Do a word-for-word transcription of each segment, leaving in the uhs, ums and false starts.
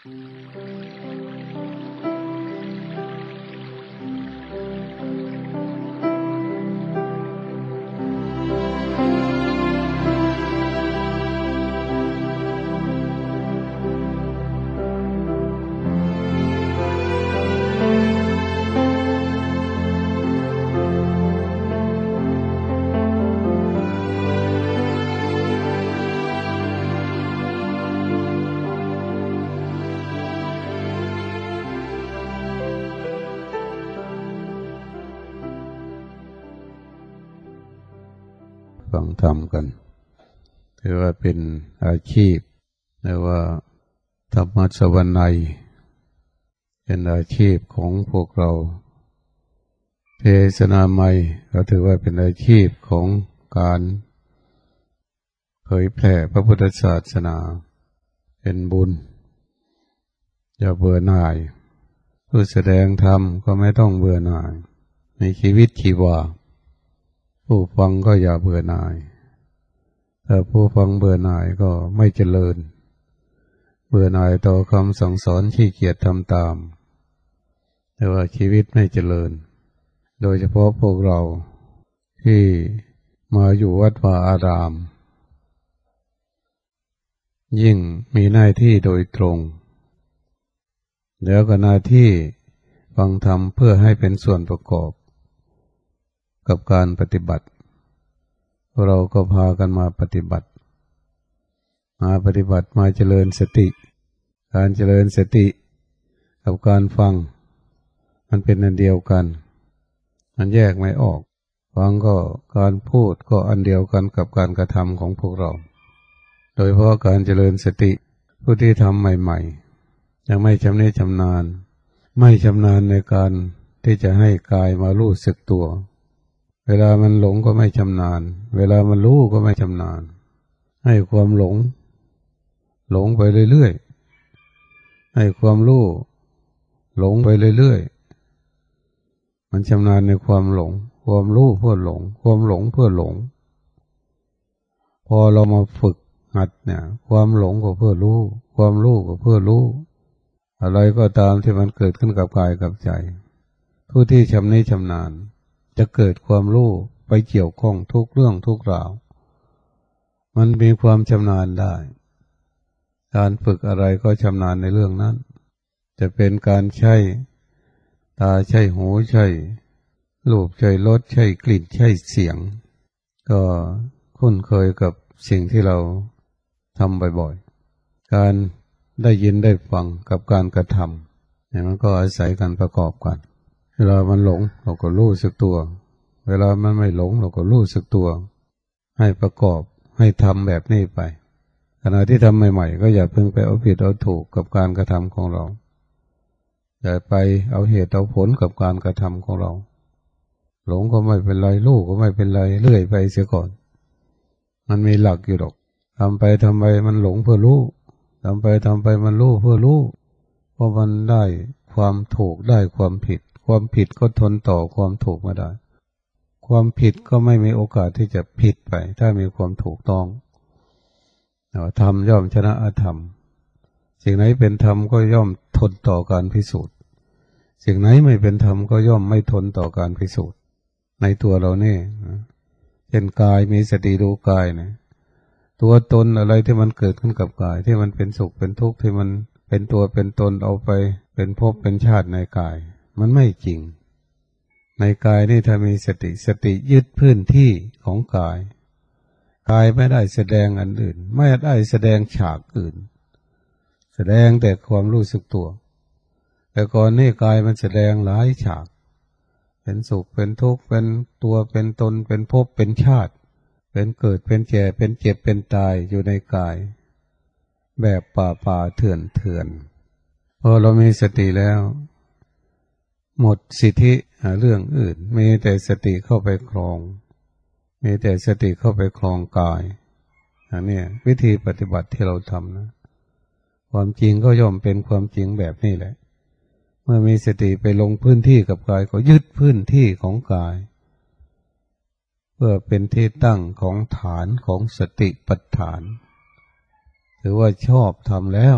ฟังธรรมกันถือว่าเป็นอาชีพหรือว่าธรรมะสวรรค์ในเป็นอาชีพของพวกเราเทศนาใหม่ก็ถือว่าเป็นอาชีพของการเผยแผ่พระพุทธศาสนาเป็นบุญอย่าเบื่อหน่ายผู้แสดงธรรมก็ไม่ต้องเบื่อหน่ายในชีวิตชีวาผู้ฟังก็อย่าเบื่อหน่ายถ้าผู้ฟังเบื่อหน่ายก็ไม่เจริญเบื่อหน่ายต่อคำสั่งสอนขี้เกียจทำตามแต่ว่าชีวิตไม่เจริญโดยเฉพาะพวกเราที่มาอยู่วัดวาอารามยิ่งมีหน้าที่โดยตรงแล้วก็หน้าที่ฟังธรรมเพื่อให้เป็นส่วนประกอบกับการปฏิบัติเราก็พากันมาปฏิบัติมาปฏิบัติมาเจริญสติการเจริญสติกับการฟังมันเป็นอันเดียวกันมันแยกไม่ออกฟังก็การพูดก็อันเดียวกันกับการกระทำของพวกเราโดยเพราะการเจริญสติผู้ที่ทำใหม่ๆยังไม่ชำนิชำนาญไม่ชำนาญในการที่จะให้กายมารู้สึกตัวเวลามันหลงก็ไม่ชำนาญเวลามันรู้ก็ไม่ชำนาญให้ความหลงหลงไปเรื่อยๆให้ความรู้หลงไปเรื่อยๆมันชำนาญในความหลงความรู้เพื่อหลงความหลงเพื่อหลงพอเรามาฝึกหัดเนี่ยความหลงก็เพื่อรู้ความรู้ก็เพื่อรู้อะไรก็ตามที่มันเกิดขึ้นกับกายกับใจผู้ที่ชำนิชำนาญจะเกิดความรู้ไปเกี่ยวข้องทุกเรื่องทุกราวมันมีความชำนาญได้การฝึกอะไรก็ชำนาญในเรื่องนั้นจะเป็นการใช้ตาใช้หูใช้รูปใช้รสใช้กลิ่นใช้เสียงก็คุ้นเคยกับสิ่งที่เราทำบ่อยๆการได้ยินได้ฟังกับการกระทำเนี่ยมันก็อาศัยกันประกอบกันเวลามันหลงเราก็รู้สึกตัวเวลามันไม่หลงเราก็รู้สึกตัวให้ประกอบให้ทำแบบนี้ไปขณะที่ทำใหม่ๆก็อย่าเพิ่งไปเอาผิดเอาถูกกับการกระทำของเราอย่าไปเอาเหตุเอาผลกับการกระทำของเราหลงก็ไม่เป็นไรรู้ก็ไม่เป็นไรเลื่อยไปเสียก่อนมันมีหลักอยู่หรอกทำไปทำไปมันหลงเพื่อรู้ทำไปทำไปมันรู้เพื่อรู้เพราะมันได้ความถูกได้ความผิดความผิดก็ทนต่อความถูกไม่ได้ความผิดก็ไม่มีโอกาสที่จะผิดไปถ้ามีความถูกต้องธรรมย่อมชนะอธรรมสิ่งไหนเป็นธรรมก็ย่อมทนต่อการพิสูจน์สิ่งไหนไม่เป็นธรรมก็ย่อมไม่ทนต่อการพิสูจน์ในตัวเราเนี่ยเช่นกายมีสติดูกายนะตัวตนอะไรที่มันเกิดขึ้นกับกายที่มันเป็นสุขเป็นทุกข์ที่มันเป็นตัวเป็นตนเอาไปเป็นภพเป็นชาติในกายมันไม่จริงในกายนี่ถ้ามีสติสติยึดพื้นที่ของกายกายไม่ได้แสดงอันอื่นไม่ได้แสดงฉากอื่นแสดงแต่ความรู้สึกตัวแต่ก่อนนี่กายมันแสดงหลายฉากเป็นสุขเป็นทุกข์เป็นตัวเป็นตนเป็นภพเป็นชาติเป็นเกิดเป็นแก่เป็นเจ็บเป็นตายอยู่ในกายแบบป่าป่าเถื่อนเถื่อนพอเรามีสติแล้วหมดสิทธิเรื่องอื่นมีแต่สติเข้าไปครองมีแต่สติเข้าไปครองกายอันนี้วิธีปฏิบัติที่เราทำนะความจริงก็ย่อมเป็นความจริงแบบนี้แหละเมื่อมีสติไปลงพื้นที่กับกายก็ยึดพื้นที่ของกายเพื่อเป็นที่ตั้งของฐานของสติปัฏฐานถือว่าชอบทำแล้ว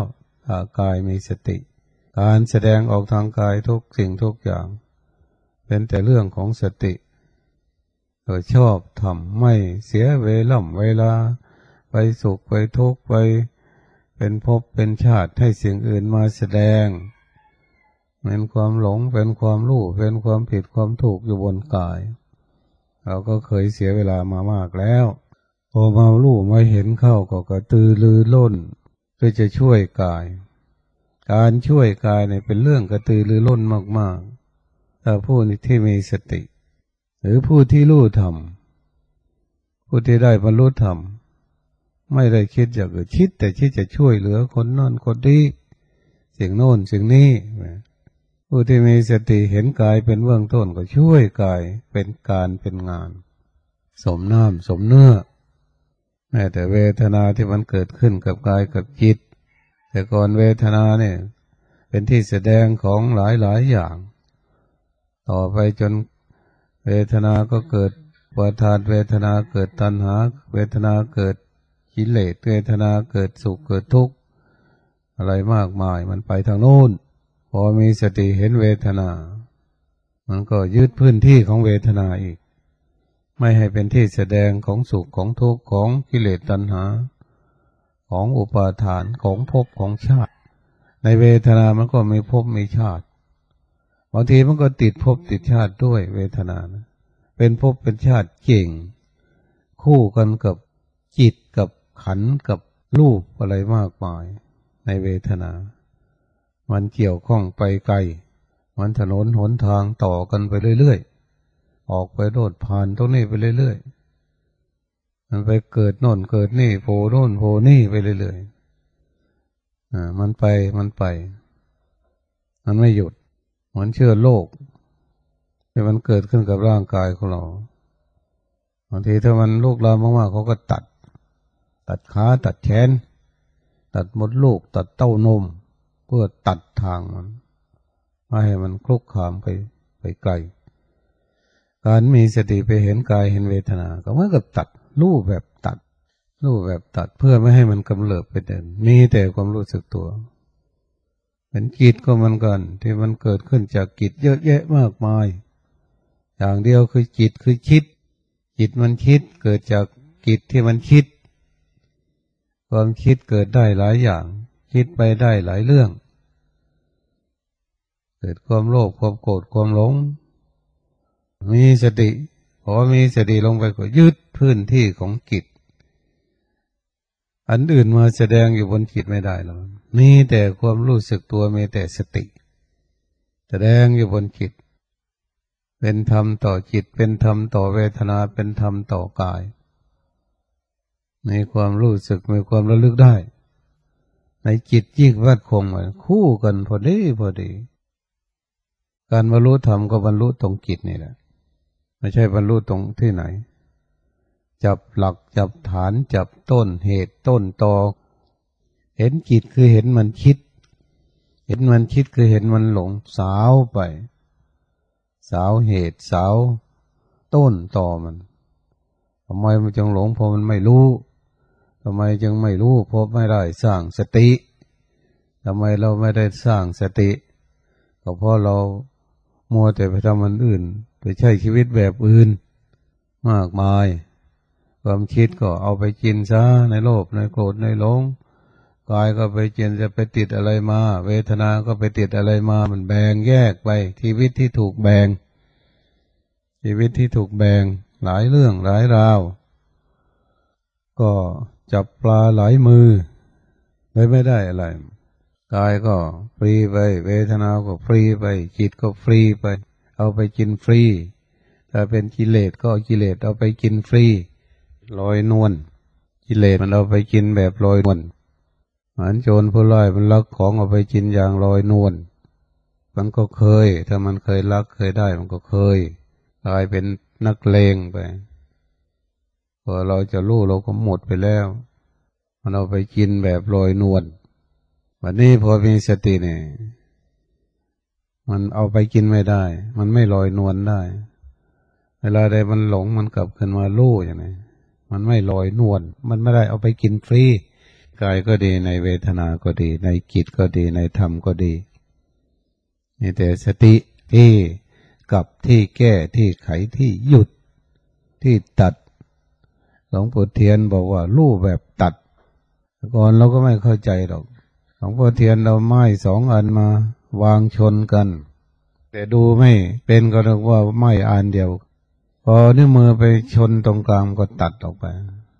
กายมีสติการแสดงออกทางกายทุกสิ่งทุกอย่างเป็นแต่เรื่องของสติโดยชอบทำไม่เสียเวล่ำเวลาไปสุขไปทุกข์ไปเป็นภพเป็นชาติให้สิ่งอื่นมาแสดงเป็นความหลงเป็นความรู้เป็นความผิดความถูกอยู่บนกายเราก็เคยเสียเวลามามากแล้วพอมารู้มาเห็นเข้าก็กระตือรือร้นเพื่อจะช่วยกายการช่วยกายเนี่ยเป็นเรื่องกระตือรือร้นมากๆถ้าผู้ที่มีสติหรือผู้ที่รู้ธรรมผู้ที่ได้บรรลุธรรมไม่ได้คิดอยากจะคิดแต่คิดจะช่วยเหลือคนนั่นคนนี้สิ่งโน้นสิ่งนี้ผู้ที่มีสติเห็นกายเป็นเบื้องต้นก็ช่วยกายเป็นการเป็นงานสมน้ำสมเนื้อแม้แต่เวทนาที่มันเกิดขึ้นกับกายกับจิตแต่ก่อนเวทนาเนี่ยเป็นที่แสดงของหลายหลายอย่างต่อไปจนเวทนาก็เกิดอุปาทานเวทนาเกิดตัณหาเวทนาเกิดกิเลสเวทนาเกิดสุขเกิดทุกข์อะไรมากมายมันไปทางโน้นพอมีสติเห็นเวทนามันก็ยึดพื้นที่ของเวทนาอีกไม่ให้เป็นที่แสดงของสุขของทุกข์ของกิเลสตัณหาของอุปาทานของภพของชาติในเวทนามันก็มีภพมีชาติบางทีมันก็ติดภพติดชาติด้วยเวทนานะเป็นภพเป็นชาติเก่งคู่กันกับจิตกับขันธ์กับรูปอะไรมากมายในเวทนามันเกี่ยวข้องไปไกลมันถนนหนทางต่อกันไปเรื่อยๆออกไปโดดผ่านตรงนี้ไปเรื่อยๆมันไปเกิดโน่นเกิดนี่โผล่โน่นโผล่นี่ไปเรื่อยๆอ่ามันไปมันไปมันไม่หยุดเหมือนเชื้อโรคที่มันเกิดขึ้นกับร่างกายของเราบางทีถ้ามันลุกลามมากๆเขาก็ตัดตัดขาตัดแขนตัดมดลูกตัดเต้านมเพื่อตัดทางมันไม่ให้มันคลุกคามไปไปไกลการมีสติไปเห็นกายเห็นเวทนาก็เหมือนกับตัดรูปแบบตัดรูปแบบตัดเพื่อไม่ให้มันกำเริบไปเดินมีแต่ความรู้สึกตัวเป็นจิตก็เหมือนกันที่มันเกิดขึ้นจากจิตเยอะแยะมากมายอย่างเดียวคือจิตคือคิดจิตมันคิดเกิดจากจิตที่มันคิดความคิดเกิดได้หลายอย่างคิดไปได้หลายเรื่องเกิดความโลภความโกรธความหลงมีสติพอมีสติลงไปก็ยึดพื้นที่ของจิตอันอื่นมาแสดงอยู่บนจิตไม่ได้แล้วมีแต่ความรู้สึกตัวมีแต่สติแสดงอยู่บนจิตเป็นธรรมต่อจิตเป็นธรรมต่อเวทนาเป็นธรรมต่อกายมีความรู้สึกมีความระลึกได้ในจิตยิ่งวัดคงเลยคู่กันพอดีพอดีการบรรลุธรรมก็บรรลุตรงจิตนี่แหละไม่ใช่บรรลุตรงที่ไหนจับหลักจับฐานจับต้นเหตุต้นตอเห็นจิตคือเห็นมันคิดเห็นมันคิดคือเห็นมันหลงสาวไปสาวเหตุสาวต้นตอมันทำไมมันจึงหลงเพราะมันไม่รู้ทำไมจึงไม่รู้เพราะไม่ได้สร้างสติทำไมเราไม่ได้สร้างสติก็เพราะเรามัวแต่ไปทำมันอื่นไปใช้ชีวิตแบบอื่นมากมายความคิดก็เอาไปกินซะในโลภในโกรธในหลงกายก็ไปกินจะไปติดอะไรมาเวทนาก็ไปติดอะไรมามันแบ่งแยกไปชีวิตที่ถูกแบ่งชีวิตที่ถูกแบ่งหลายเรื่องหลายราวก็จับปลาหลายมือเลยไม่ได้อะไรกายก็ฟรีไปเวทนาก็ฟรีไปจิตก็ฟรีไปเอาไปกินฟรีถ้าเป็นกิเลสก็กิเลสเอาไปกินฟรีลอยนวลกิเลสมันเอาไปกินแบบลอยนวลเหมือนโจรผู้ร้ายมันลักของเอาไปกินอย่างลอยนวลมันก็เคยถ้ามันเคยลักเคยได้มันก็เคยกลายเป็นนักเลงไปพอเราจะรู้เราก็หมดไปแล้วมันเอาไปกินแบบลอยนวลวันนี้พอมีสติเนี่ยมันเอาไปกินไม่ได้มันไม่ลอยนวลได้เวลาใดมันหลงมันกลับขึ้นมาลู่อย่างนี้มันไม่ลอยนวลมันไม่ได้เอาไปกินฟรีกายก็ดีในเวทนาก็ดีในจิตก็ดีในธรรมก็ดีมีแต่สติที่กับที่แก้ที่ไขที่หยุดที่ตัดหลวงปู่เทียนบอกว่ารู้แบบตัดก่อนเราก็ไม่เข้าใจหรอกหลวงพ่อเทียนเราไม้สองอันมาวางชนกันแต่ดูไม่เป็นก็นึกว่าไม้อันเดียวพอนิ้วมือไปชนตรงกลางก็ตัดออกไป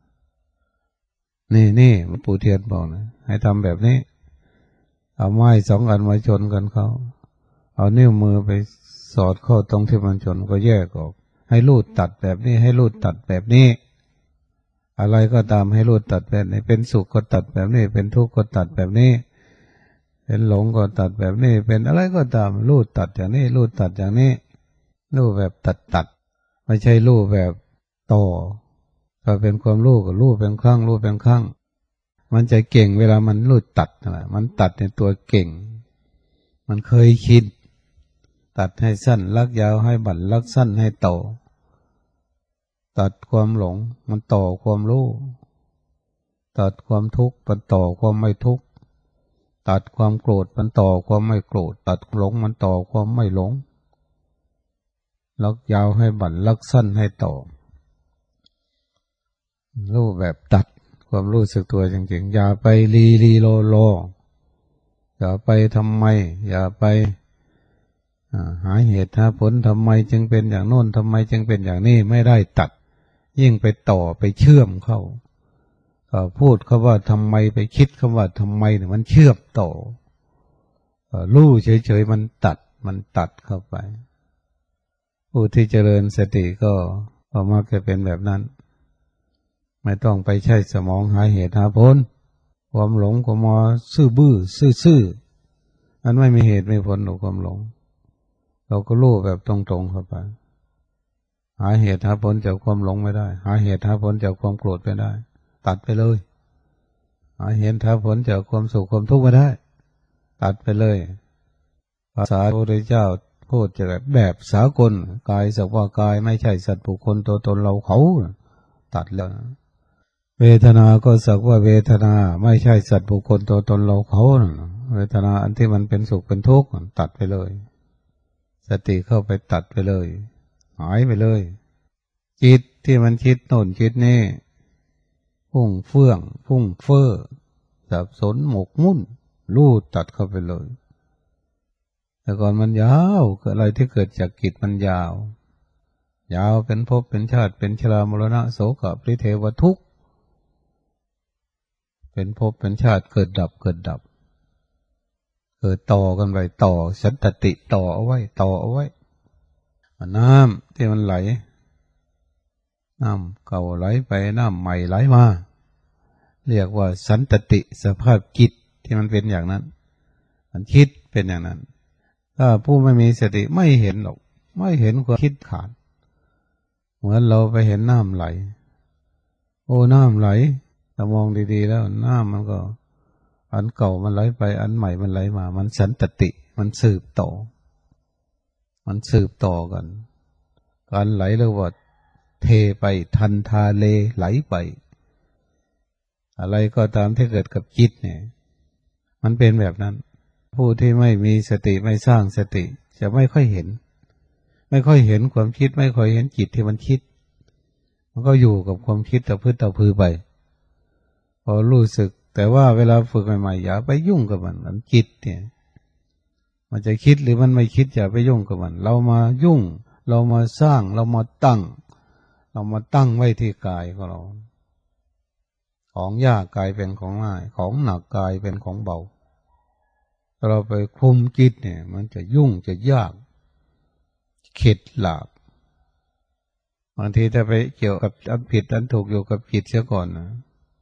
นี่นี่หลวงปู่เทียนบอกนะให้ทำแบบนี้เอาไม้สองอันมาชนกันเขาเอานิ้วมือไปสอดเข้าตรงที่มันชนก็แยกออกให้รูดตัดแบบนี้ให้รูดตัดแบบนี้อะไรก็ตามให้รูดตัดแบบนี้เป็นสุขก็ตัดแบบนี้เป็นทุกข์ก็ตัดแบบนี้เป็นหลงก็ตัดแบบนี้เป็นอะไรก็ตามรูดตัดอย่างนี้รูดตัดอย่างนี้รูดแบบตัดตัดไม่ใช่รูดแบบต่อถ้าเป็นความรู้ก็รู้เป็นครั้งรู้เป็นครั้งมันจะเก่งเวลามันรูดตัดนะมันตัดในตัวเก่งมันเคยคิดตัดให้สั้นลักยาวให้บั่นลักสั้นให้โตตัดความหลงมันต่อความรู้ตัดความทุกข์มันต่อความไม่ทุกข์ตัดความโกรธมันต่อความไม่โกรธตัดหลงมันต่อความไม่หลงลักยาวให้บั่นลักสั้นให้โตรู้แบบตัดความรู้สึกตัวจริงๆอย่าไปลีลีโลโลอย่าไปทำไมอย่าไปหาเหตุหาผลทำไมจึงเป็นอย่างโน้นทำไมจึงเป็นอย่างนี้ไม่ได้ตัดยิ่งไปต่อไปเชื่อมเข้าพูดคำว่าทำไมไปคิดคำว่าทำไมเนี่ยมันเชื่อมต่อรู้เฉยๆมันตัดมันตัดเข้าไปผู้ที่เจริญสติก็ก็มักจะเป็นแบบนั้นไม่ต้องไปใช้สมองหาเหตุหาผลความหลงก็มาซื่อบื้อซื่อๆอันไม่มีเหตุไม่ผลของความหลงเราก็รู้แบบตรงๆเข้าไปหาเหตุหาผลจากความหลงไม่ได้หาเหตุหาผลจากความโกรธไม่ได้ตัดไปเลยหาเหตุหาผลจากความสุขความทุกข์ไม่ได้ตัดไปเลยภาษาพระพุทธเจ้าพูดจะแบบแบบสากลกายสักว่ากายไม่ใช่สัตว์บุคคลตัวตนเราเขาตัดแล้วเวทนาก็สักว่าเวทนาไม่ใช่สัตว์บุคคลตัวตนเราเขาเวทนาอันที่มันเป็นสุขเป็นทุกข์ตัดไปเลยสติเข้าไปตัดไปเลยหายไปเลยจิตที่มันคิดโน่นคิดนี่พุ่งเฟื่องพุ่งเฟ้อสับสนหมกมุ่นลู่ตัดเข้าไปเลยแต่ก่อนมันยาวอะไรที่เกิดจากจิตมันยาวยาวเป็นภพเป็นชาติเป็นชรามรณะโสกปริเทวทุกข์เป็นภพเป็นชาติเกิดดับเกิดดับเกิดต่อกันไปต่อสันตติต่อเอาไว้ต่อเอาไว้น้ำที่มันไหลน้ำเก่าไหลไปน้ำใหม่ไหลมาเรียกว่าสันตติสภาพจิตที่มันเป็นอย่างนั้นมันคิดเป็นอย่างนั้นถ้าผู้ไม่มีสติไม่เห็นหรอกไม่เห็นความคิดขาดเหมือนเราไปเห็นน้ำไหลโอ้น้ำไหลถ้ามองดีๆแล้วน้ำมันก็อันเก่ามันไหลไปอันใหม่มันไหลมามันสันตติมันสืบต่อมันสืบต่อกันการไหลเรียกว่าเทไปทันทาเลไหลไปอะไรก็ตามที่เกิดกับจิตเนี่ยมันเป็นแบบนั้นผู้ที่ไม่มีสติไม่สร้างสติจะไม่ค่อยเห็นไม่ค่อยเห็นความคิดไม่ค่อยเห็นจิตที่มันคิดมันก็อยู่กับความคิดตะพื้นตะพือไปพอรู้สึกแต่ว่าเวลาฝึกใหม่ๆอย่าไปยุ่งกับมันมันจิตเนี่ยมันจะคิดหรือมันไม่คิดอย่าไปยุ่งกับมันเรามายุ่งเรามาสร้างเรามาตั้งเรามาตั้งไว้ที่กายของเราของยากกลายเป็นของง่ายของหนักกลายเป็นของเบาถ้าเราไปคุมจิตเนี่ยมันจะยุ่งจะยากเข็ดหลาบบางทีถ้าไปเกี่ยวกับอันผิดอันถูกอยู่กับจิตเสียก่อนนะ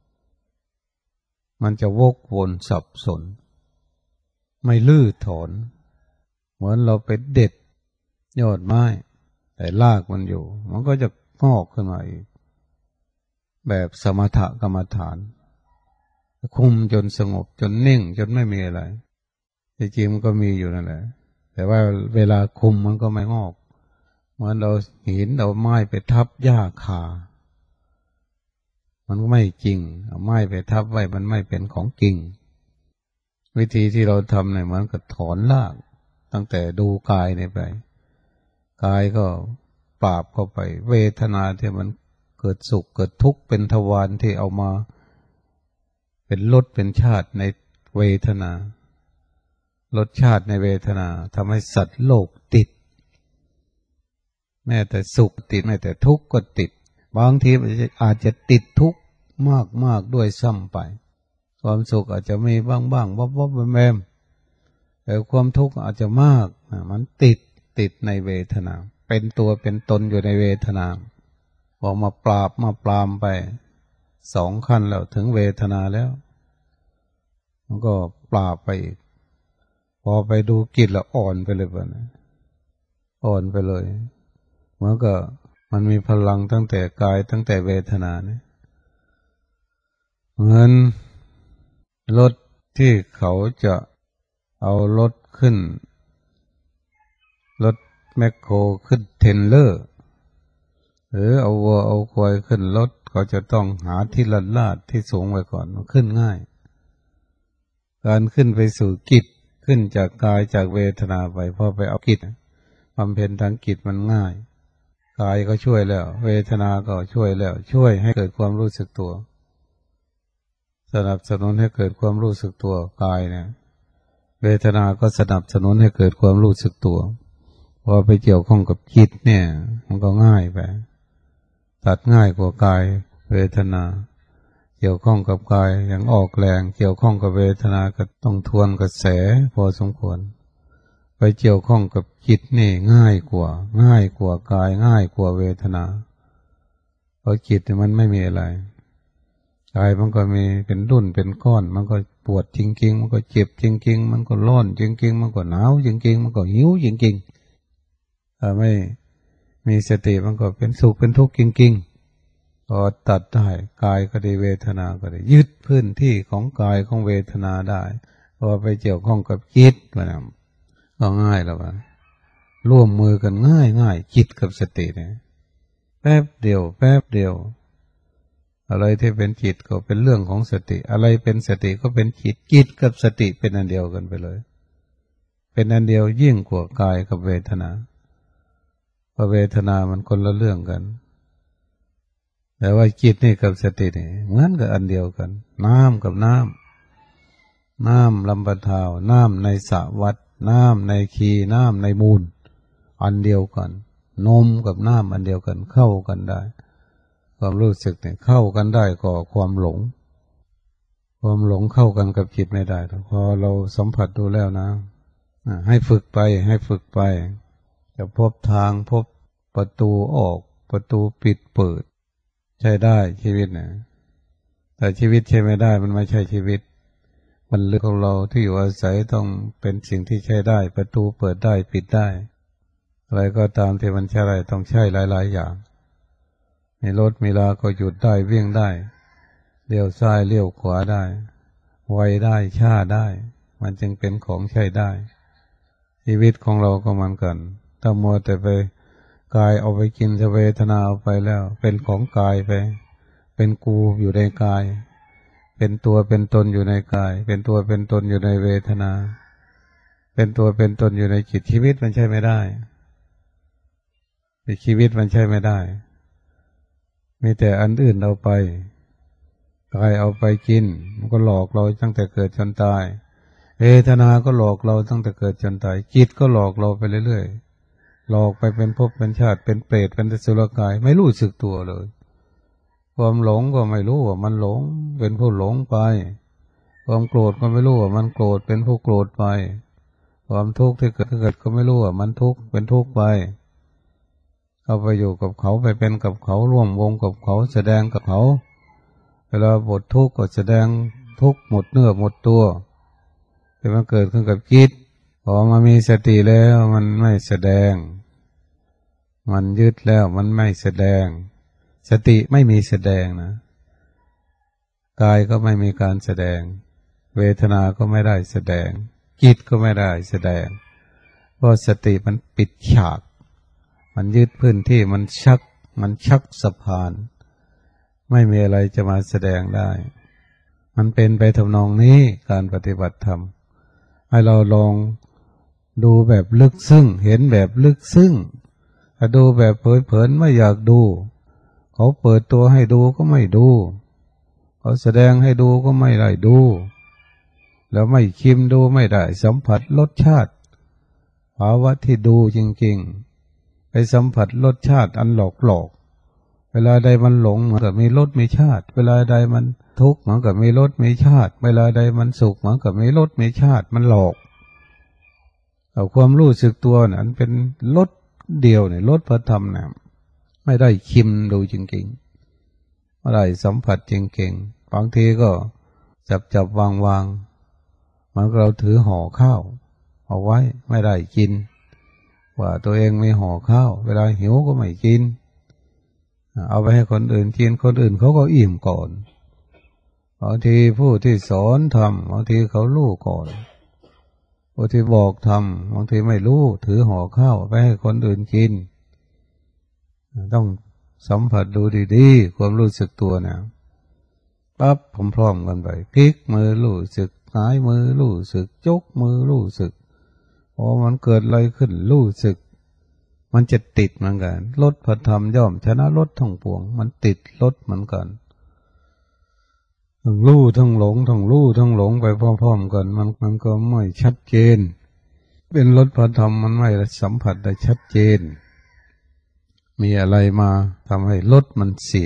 มันจะวกวนสับสนไม่ลื้อถอนเหมือนเราไปเด็ดยอดไม้แต่รากมันอยู่มันก็จะงอกขึ้นมาอีกแบบสมถกรรมฐานคุมจนสงบจนนิ่งจนไม่มีอะไรจริงๆมันก็มีอยู่นั่นแหละแต่ว่าเวลาคุมมันก็ไม่งอกเหมือนเราหินเราไม้ไปทับหญ้าคา มมันก็ไม่จริงเอาไม้ไปทับไว้มันไม่เป็นของจริงวิธีที่เราทำเนี่ยเหมือนกับถอนรากตั้งแต่ดูกายเนี่ยไปกายก็ปราบเข้าไปเวทนาที่มันเกิดสุขเกิดทุกข์เป็นทวารที่เอามาเป็นรสเป็นชาติในเวทนารสชาติในเวทนาทำให้สัตว์โลกติดแม้แต่สุขติดแม้แต่ทุกข์ก็ติดบางทีอาจจะติดทุกข์มากมากด้วยซ้ำไปความสุขอาจจะมีบ้างบ้างวับวับแวมแต่ความทุกข์อาจจะมากมันติดติดในเวทนาเป็นตัวเป็นตนอยู่ในเวทนาพอมาปราบมาปรามไปสองขั้นแล้วถึงเวทนาแล้วมันก็ปราบไปอีกพอไปดูจิตแล้วอ่อนไปเลยแบบนั้นอ่อนไปเลยเหมือนกับมันมีพลังตั้งแต่กายตั้งแต่เวทนาเนี่ยเหมือนรถที่เขาจะเอารถขึ้นรถแมคโครขึ้นเทรลเลอร์หรือเอาวัวเอาควายขึ้นรถเขาจะต้องหาที่ลาดลาดที่สูงไว้ก่อนมันขึ้นง่ายการขึ้นไปสู่จิตขึ้นจากกายจากเวทนาไปพอไปเอาจิตบำเพ็ญทางจิตมันง่ายกายก็ช่วยแล้วเวทนาก็ช่วยแล้วช่วยให้เกิดความรู้สึกตัวสนับสนุนให้เกิดความรู้สึกตัวกายเนี่ยเวทนาก็สนับสนุนให้เกิดความรู้สึกตัวพอไปเกี่ยวข้องกับจิตเนี่ยมันก็ง่ายไปตัดง่ายกว่ากายเวทนาเกี่ยวข้องกับกายอย่างออกแรงเกี่ยวข้องกับเวทนาก็ต้องทวนกระแสพอสมควรไปเกี่ยวข้องกับจิตนี่ง่ายกว่าง่ายกว่ากายง่ายกว่าเวทนาเพราะจิตมันไม่มีอะไรกายมันก็มีเป็นรุ่นเป็นก้อนมันก็ปวดจริงๆมันก็เจ็บจริงๆมันก็ร้อนจริงๆมันก็หนาวจริงๆมันก็หิวจริงๆถ้าไม่มีสติมันก็เป็นสุขเป็นทุกข์จริงๆพอตัดได้กายก็ได้เวทนาก็ได้ยึดพื้นที่ของกายของเวทนาได้พอไปเกี่ยวข้องกับจิตมันก็ง่ายแล้วว่าร่วมมือกันง่ายง่ายจิตกับสติเนี่ยแป๊บเดียวแป๊บเดียวอะไรที่เป็นจิตก็เป็นเรื่องของสติอะไรเป็นสติก็เป็นจิตจิตกับสติเป็นอันเดียวกันไปเลยเป็นอันเดียวยิ่งกว่ากายกับเวทนาเพราะเวทนามันคนละเรื่องกันแต่ว่าจิตนี่กับสตินี่เหมือนกับอันเดียวกันน้ำกับน้ำน้ำลำบะทาวน้ำในสระวัดน้ำในคีน้ำในมูลอันเดียวกันนมกับน้ำอันเดียวกันเข้ากันได้ความรู้สึกเนี่ยเข้ากันได้ก็ความหลงความหลงเข้ากันกับจิตไม่ได้พอเราสัมผัสดูแล้วนะให้ฝึกไปให้ฝึกไปจะพบทางพบประตูออกประตูปิดเปิดใช้ได้ชีวิตนะแต่ชีวิตใช้ไม่ได้มันไม่ใช่ชีวิตมันเรื่องของเราที่อยู่อาศัยต้องเป็นสิ่งที่ใช้ได้ประตูเปิดได้ปิดได้อะไรก็ตามที่มันใช้ได้ต้องใช้หลายๆอย่างมีรถมีลาก็หยุดได้วิ่งได้เลี้ยวซ้ายเลี้ยวขวาได้ไวได้ช้าได้มันจึงเป็นของใช้ได้ชีวิตของเราก็เหมือนกันถ้ามัวแต่ไปกายเอาไปกินจะเวทนาเอาไปแล้วเป็นของกายไปเป็นกูอยู่ในกายเป็นตัวเป็นตนอยู่ในกายเป็นตัวเป็นตนอยู่ในเวทนาเป็นตัวเป็นตนอยู่ในจิตชีวิตมันใช่ไม่ได้ชีวิตมันใช่ไม่ได้มีแต่อันอื่นเอาไปกายเอาไปกินมันก็หลอกเราตั้งแต่เกิดจนตายเวทนาก็หลอกเราตั้งแต่เกิดจนตายจิตก็หลอกเราไปเรื่อยๆหลอกไปเป็นภพเป็นชาติเป็นเปรตเป็นอสุรกายไม่รู้สึกตัวเลยความหลงก็ไม่รู้ว่ามันหลงเป็นผู้หลงไปความโกรธก็ไม่รู้ว่ามันโกรธเป็นผู้โกรธไปความทุกข์ที่เกิดเกิดก็ไม่รู้ว่ามันทุกข์เป็นทุกข์ไปเอาไปอยู่กับเขาไปเป็นกับเขาร่วมวงกับเขาแสดงกับเขาเวลาบททุกข์ก็แสดงทุกข์หมดเนื้อหมดตัวแต่มันเกิดขึ้นกับจิตพอมามีสติแล้วมันไม่แสดงมันยึดแล้วมันไม่แสดงสติไม่มีแสดงนะกายก็ไม่มีการแสดงเวทนาก็ไม่ได้แสดงจิตก็ไม่ได้แสดงเพราะสติมันปิดฉากมันยึดพื้นที่มันชักมันชักสะพานไม่มีอะไรจะมาแสดงได้มันเป็นไปทำนองนี้การปฏิบัติธรรมให้เราลองดูแบบลึกซึ้งเห็นแบบลึกซึ้งถ้าดูแบบเผลอๆไม่อยากดูเขาเปิดตัวให้ดูก็ไม่ดูเขาแสดงให้ดูก็ไม่ได้ดูแล้วไม่ชิมดูไม่ได้สัมผัสรสชาติภาวะที่ดูจริงๆไปสัมผัสรสชาติอันหลอกหลอกเวลาใดมันหลงเหมือนกับมีรสมีชาติเวลาใดมันทุกข์เหมือนกับมีรสมีชาติเวลาใดมันสุขเหมือนกับมีรสมีชาติมันหลอกเอาความรู้สึกตัวนั้นเป็นรสเดียวเนี่ยรสพระธรรมเนี่ยไม่ได้ชิมดูจริงๆไม่ได้สัมผัสจริงๆบางทีก็จับจับวางวางเหมือนเราถือห่อข้าวเอาไว้ไม่ได้กินว่าตัวเองไม่ห่อข้าวเวลาหิวก็ไม่กินเอาไปให้คนอื่นกินคนอื่นเขาก็อิ่มก่อนบางทีผู้ที่สอนทำบางทีเขารู้ก่อนบางทีบอกทำบางทีไม่รู้ถือห่อข้าวไปให้คนอื่นกินต้องสัมผัสดูดีๆความรู้สึกตัวนะปั๊บพร้อมๆกันไปพลิกมือรู้สึกหงายมือรู้สึกยกมือรู้สึกพอมันเกิดอะไรขึ้นรู้สึกมันจะติดเหมือนกันลดพระธรรมย่อมชนะลดทั้งปวงมันติดลดเหมือนกันทั้งรู้ทั้งหลงทั้งรู้ทั้งหลงไปพร้อมๆกันมันมันก็ไม่ชัดเจนเป็นลดพระธรรมมันไม่สัมผัสได้ชัดเจนมีอะไรมาทำให้ลดมันเสีย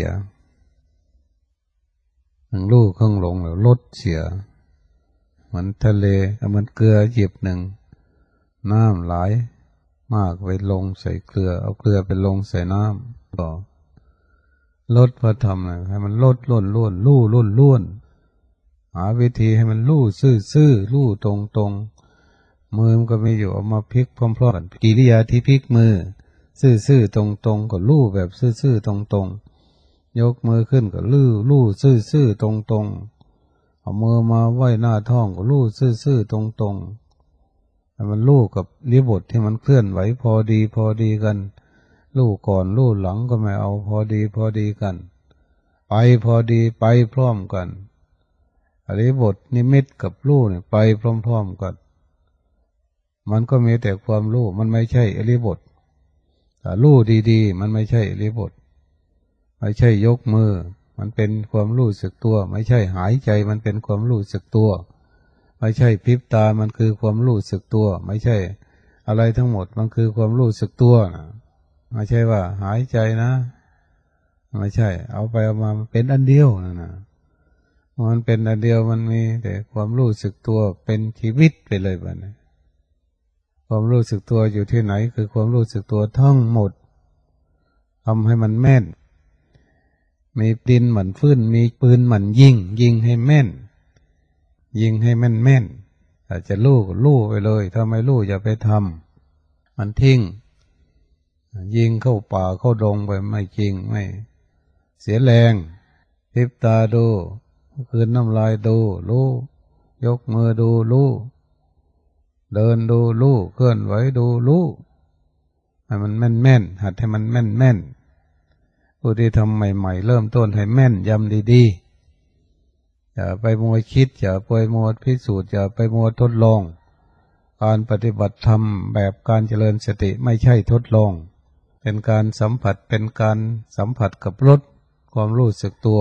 ทั้งรู้ทั้งหลงแล้วลดเสียเหมือนทะเลเหมือนเกลือหยิบหนึ่งน้ำไหลมากไปลงใส่เกลือเอาเกลือไปลงใส่น้ำก็ลดพระธรรมนะให้มันลดล้นล้วนลู่ล้นล้วนหาวิธีให้มันลู่ซื่อซื่อลู่ตรงตรงมือมันก็ไม่อยู่เอามาพลิกพร้อมๆกันกิริยาที่พลิกมือซื่อซื่อตรงตรงก็ลู่แบบซื่อซื่อตรงตรงยกมือขึ้นก็ลู่ลู่ซื่อซื่อตรงตรงเอามือมาไว้หน้าท้องก็ลู่ซื่อซื่อตรงตรงให้มันลู่กับริบทที่มันเคลื่อนไหวพอดีพอดีกันลู่ก่อนลู่หลังก็ไม่เอาพอดีพอดีกันไปพอดีไปพร้อมกันอริบทนิมิตกับลู่เนี่ยไปพร้อมๆกันมันก็มีแต่ความลู่มันไม่ใช่อริบทแต่ลู่ดีๆมันไม่ใช่อริบทไม่ใช่ยกมือมันเป็นความรู้สึกตัวไม่ใช่หายใจมันเป็นความรู้สึกตัวไม่ใช่พริบตามันคือความรู้สึกตัวไม่ใช่อะไรทั้งหมดมันคือความรู้สึกตัวนะไม่ใช่ว่าหายใจนะไม่ใช่เอาไปเอามาเป็นอันเดียวนะนะมันเป็นอันเดียวมันมีแต่ความรู้สึกตัวเป็นชีวิตไปเลยแบบนี้ความรู้สึกตัวอยู่ที่ไหนคือความรู้สึกตัวทั้งหมดทำให้มันแม่นมีดินหมั่นฟื้นมีปืนหมั่นยิงยิงให้แม่นยิงให้แม่นแม่นอาจจะลู่ก็ลู่ไปเลยถ้าไม่ลู่อย่าไปทำมันทิ้งยิงเข้าป่าเข้าดงไปไม่จริงไม่เสียแรงพลิบตาดูคืนน้ำลายดูลู่ยกมือดูลู่เดินดูลู่เคลื่อนไหวดูลู่ให้มันแม่นแม่นหัดให้มันแม่นแม่นผู้ที่ทำใหม่ๆเริ่มต้นให้แม่นยำดีๆอย่าไปมัวคิดอย่าไปมัวพิสูจน์อย่าไปมัวทดลองการปฏิบัติธรรมแบบการเจริญสติไม่ใช่ทดลองเป็นการสัมผัสเป็นการสัมผัสกับรสความรู้สึกตัว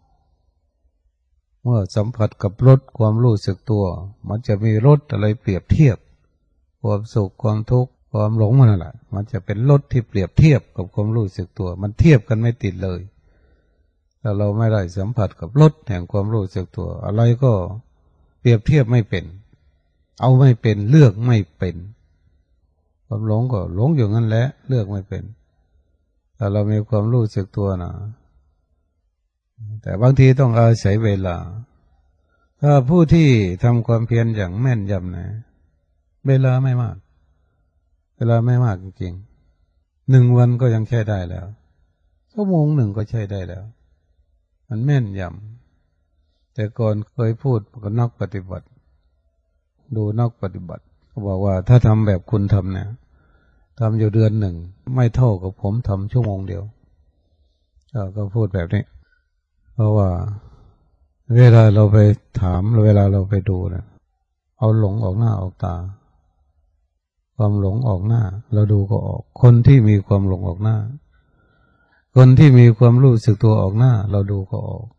เมื่อสัมผัสกับรสความรู้สึกตัวมันจะมีรสอะไรเปรียบเทียบความสุขความทุกข์ความหลงมันนั่นแหละมันจะเป็นรสที่เปรียบเทียบกับความรู้สึกตัวมันเทียบกันไม่ติดเลยถ้าเราไม่ได้สัมผัสกับรสแห่งความรู้สึกตัวอะไรก็เปรียบเทียบไม่เป็นเอาไม่เป็นเลือกไม่เป็นความหลงก็หลงอยู่งั้นแหละเลือกไม่เป็นแต่เรามีความรู้สึกตัวนะแต่บางทีต้องอาศัยเวลาถ้าผู้ที่ทำความเพียรอย่างแม่นยำนะเวลาไม่มากเวลาไม่มากจริงๆหนึ่งวันก็ยังใช้ได้แล้วชั่วโมงหนึ่งก็ใช้ได้แล้วมันแม่นยำแต่ก่อนเคยพูดกับนักปฏิบัติดูนักปฏิบัติเขาบอกว่าถ้าทำแบบคุณทำเนี่ยทำอยู่เดือนหนึ่งไม่เท่ากับผมทำชั่วโมงเดียวก็พูดแบบนี้เพราะว่าเวลาเราไปถามเวลาเราไปดูนะเอาหลงออกหน้าออกตาความหลงออกหน้าเราดูก็ออกคนที่มีความหลงออกหน้าคนที่มีความรู้สึกตัวออกหน้าเราดูก็ออก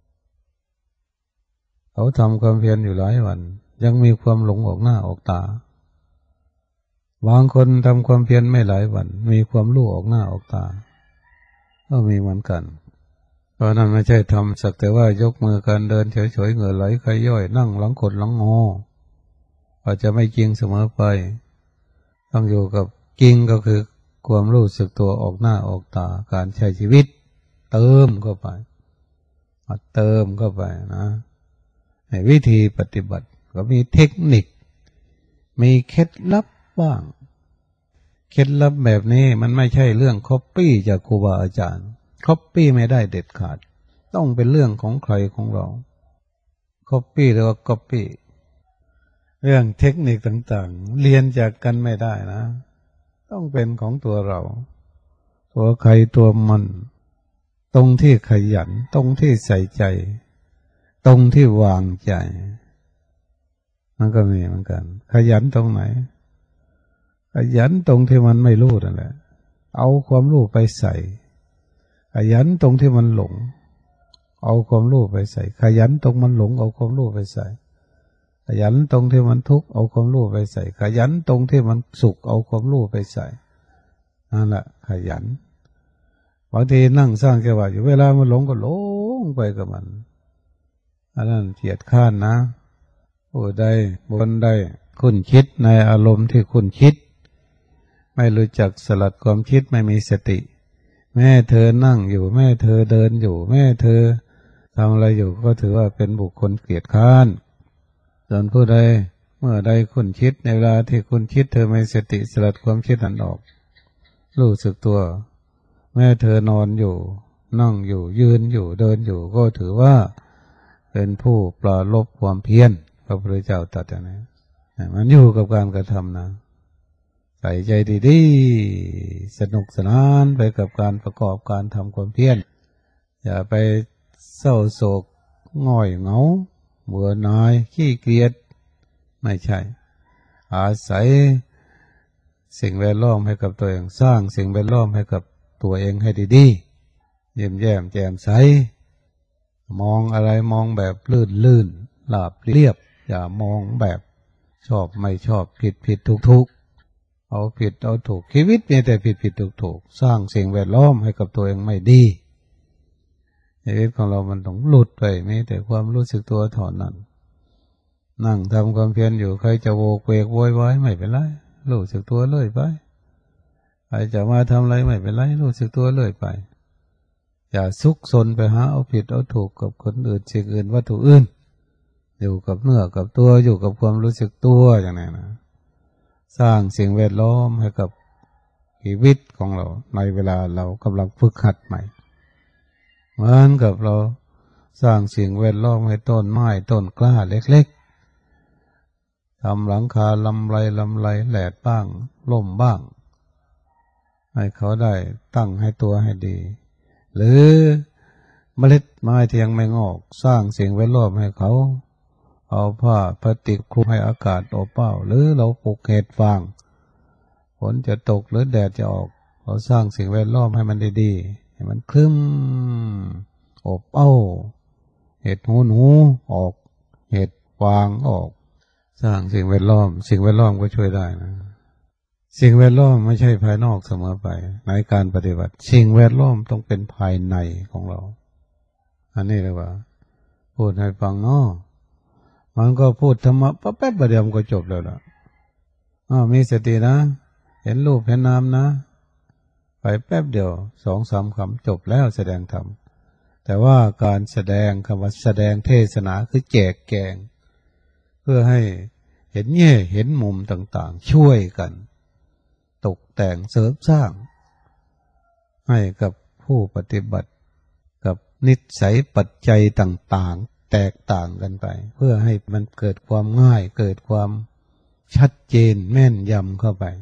เขาทำความเพียรอยู่หลายวันยังมีความหลงออกหน้าออกตาบางคนทำความเพียรไม่หลายวันมีความรู้ออกหน้าออกตาก็มีเหมือนกันเพราะนั้นไม่ใช่ทำสักแต่ว่ายกมือการเดินเฉยๆเหงื่อไหลใครย่อยนั่งหลังกดหลังงออาจจะไม่จริงเสมอไปต้องอยู่กับจริงก็คือความรู้สึกตัวออกหน้าออกตาการใช้ชีวิตเติมเข้าไปเติมเข้าไปนะในวิธีปฏิบัติก็มีเทคนิคมีเคล็ดลับบ้างเคล็ดลับแบบนี้มันไม่ใช่เรื่องคัปปี้จากครูบาอาจารย์คัปปี้ไม่ได้เด็ดขาดต้องเป็นเรื่องของใครของเราคัปปี้หรือว่าก๊อปปี้เรื่องเทคนิคต่างๆเรียนจากกันไม่ได้นะต้องเป็นของตัวเราตัวใครตัวมันตรงที่ขยันตรงที่ใส่ใจตรงที่วางใจมันก็มีเหมือนกันขยันตรงไหนขยันตรงที่มันไม่รู้นั่นแหละเอาความรู้ไปใส่ขยันตรงที่มันหลงเอาความรู้ไปใส่ขยันตรงมันหลงเอาความรู้ไปใส่ขยันตรงที่มันทุกข์เอาความรู้ไปใส่ขยันตรงที่มันสุขเอาความรู้ไปใส่นั่นแหละขยันบางทีนั่งสร้างจังหวะอยู่เวลามันหลงก็หลงไปกับมันอันนั้นเกียจข้านนะผู้ใดบนใดคุ้นคิดในอารมณ์ที่คุ้นคิดไม่รู้จักสลัดความคิดไม่มีสติแม่เธอนั่งอยู่แม่เธอเดินอยู่แม่เธอทำอะไรอยู่ก็ถือว่าเป็นบุคคลเกียจข้านส่วนผู้ใดเมื่อใดคุ้นคิดในเวลาที่คุ้นคิดเธอไม่สติสลัดความคิดนั้นออกรู้สึกตัวแม่เธอนอนอยู่นั่งอยู่ยืนอยู่เดินอยู่ก็ถือว่าเป็นผู้ปราลบความเพียรพระพุทธเจ้าตรัสอย่างนี้มันอยู่กับการกระทำนะใส่ใจดีๆสนุกสนานไปกับการประกอบการทำความเพียรอย่าไปเศร้าโศกง่อยเหงาเบื่อหน่ายขี้เกียจไม่ใช่อาศัยสิ่งแวดล้อมให้กับตัวเองสร้างสิ่งแวดล้อมให้กับตัวเองให้ดีๆเยี่ยมแย้มแจ่มใสมองอะไรมองแบบลื่นลื่นราบเรียบอย่ามองแบบชอบไม่ชอบผิดผิดถูกถูกเอาผิดเอาถูกชีวิตมีแต่ผิดผิดถูกถูกสร้างสิ่งแวดล้อมให้กับตัวเองไม่ดีชีวิตของเรามันต้องหลุดไปมีแต่ความรู้สึกตัวเท่านั้นนั่งทำความเพียรอยู่ใครจะโวกเวกโวยวายไม่เป็นไรรู้สึกตัวเลยไปใครจะมาทำอะไรไม่เป็นไรรู้สึกตัวเลยไปอย่าซุกซนไปหาเอาผิดเอาถูกกับคนอื่นสิ่งอื่นวัตถุอื่นอยู่กับเนื้อกับตัวอยู่กับความรู้สึกตัวอย่างนี้นะสร้างสิ่งแวดล้อมให้กับชีวิตของเราในเวลาเรากำลังฝึกหัดใหม่เหมือนกับเราสร้างสิ่งแวดล้อมให้ต้นไม้ต้นกล้าเล็กๆทำหลังคาลำไรลำไรแหลดบ้างล่มบ้างให้เขาได้ตั้งให้ตัวให้ดีหรือเมล็ดไม้ที่ยังไม่งอกสร้างสิ่งแวดล้อมให้เขาเอาผ้าพลาสติกคลุมให้อากาศอบอ้าวหรือเราปลูกเห็ดฟางฝนจะตกหรือแดดจะออกเราสร้างสิ่งแวดล้อมให้มันดีๆให้มันคลึ้มอบอ้าวเห็ดหูหนูออกเห็ดฟางออกสร้างสิ่งแวดล้อมสิ่งแวดล้อมก็ช่วยได้นะสิ่งแวดล้อมไม่ใช่ภายนอกเสมอไปในการปฏิบัติสิ่งแวดล้อมต้องเป็นภายในของเราอันนี้เลยว่าพูดให้ฟังเนาะมันก็พูดธรรมะแป๊บๆเดียวมันก็จบแล้วล่ะอ้าวมีสตินะเห็นรูปเห็นนามนะไปแป๊บเดียวสองสามคำจบแล้วแสดงธรรมแต่ว่าการแสดงคำว่าแสดงเทศนาคือแจกแจงเพื่อให้เห็นแง่เห็นมุมต่างๆช่วยกันตกแต่งเสริมสร้างให้กับผู้ปฏิบัติกับนิสัยปัจจัยต่างๆแตกต่างกันไปเพื่อให้มันเกิดความง่ายเกิดความชัดเจนแม่นยำเข้าไป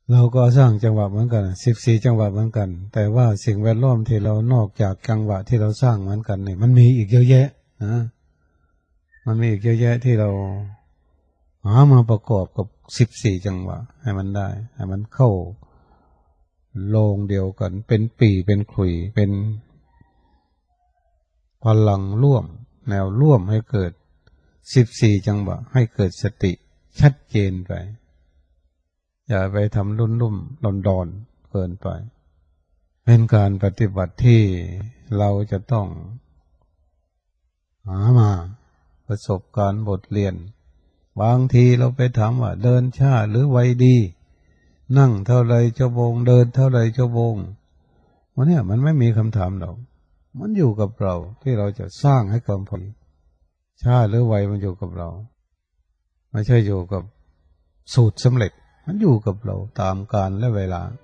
เราก็สร้างจังหวะเหมือนกันสิบสี่จังหวะเหมือนกันแต่ว่าสิ่งแวดล้อมที่เรานอกจากจังหวะที่เราสร้างเหมือนกันนี่มันมีอีกเยอะแยะนะมันมีอีกเยอะแยะที่เราหามาประกอบกับสิบสี่จังหวะให้มันได้ให้มันเข้าโลงเดียวกันเป็นปีเป็นขลุ่ยเป็นพลังร่วมแนวร่วมให้เกิดสิบสี่จังหวะให้เกิดสติชัดเจนไปอย่าไปทำรุ่นรุ่มดอนดอนเกินไปเป็นการปฏิบัติที่เราจะต้องหามาประสบการณ์บทเรียนบางทีเราไปถามว่าเดินช้าหรือไวดีนั่งเท่าไรชั่วโมงเดินเท่าไรชั่วโมงวันนี้มันไม่มีคำถามหรอกมันอยู่กับเราที่เราจะสร้างให้ความพอดีช้าหรือไวมันอยู่กับเราไม่ใช่อยู่กับสูตรสำเร็จมันอยู่กับเราตามกาลและเวลา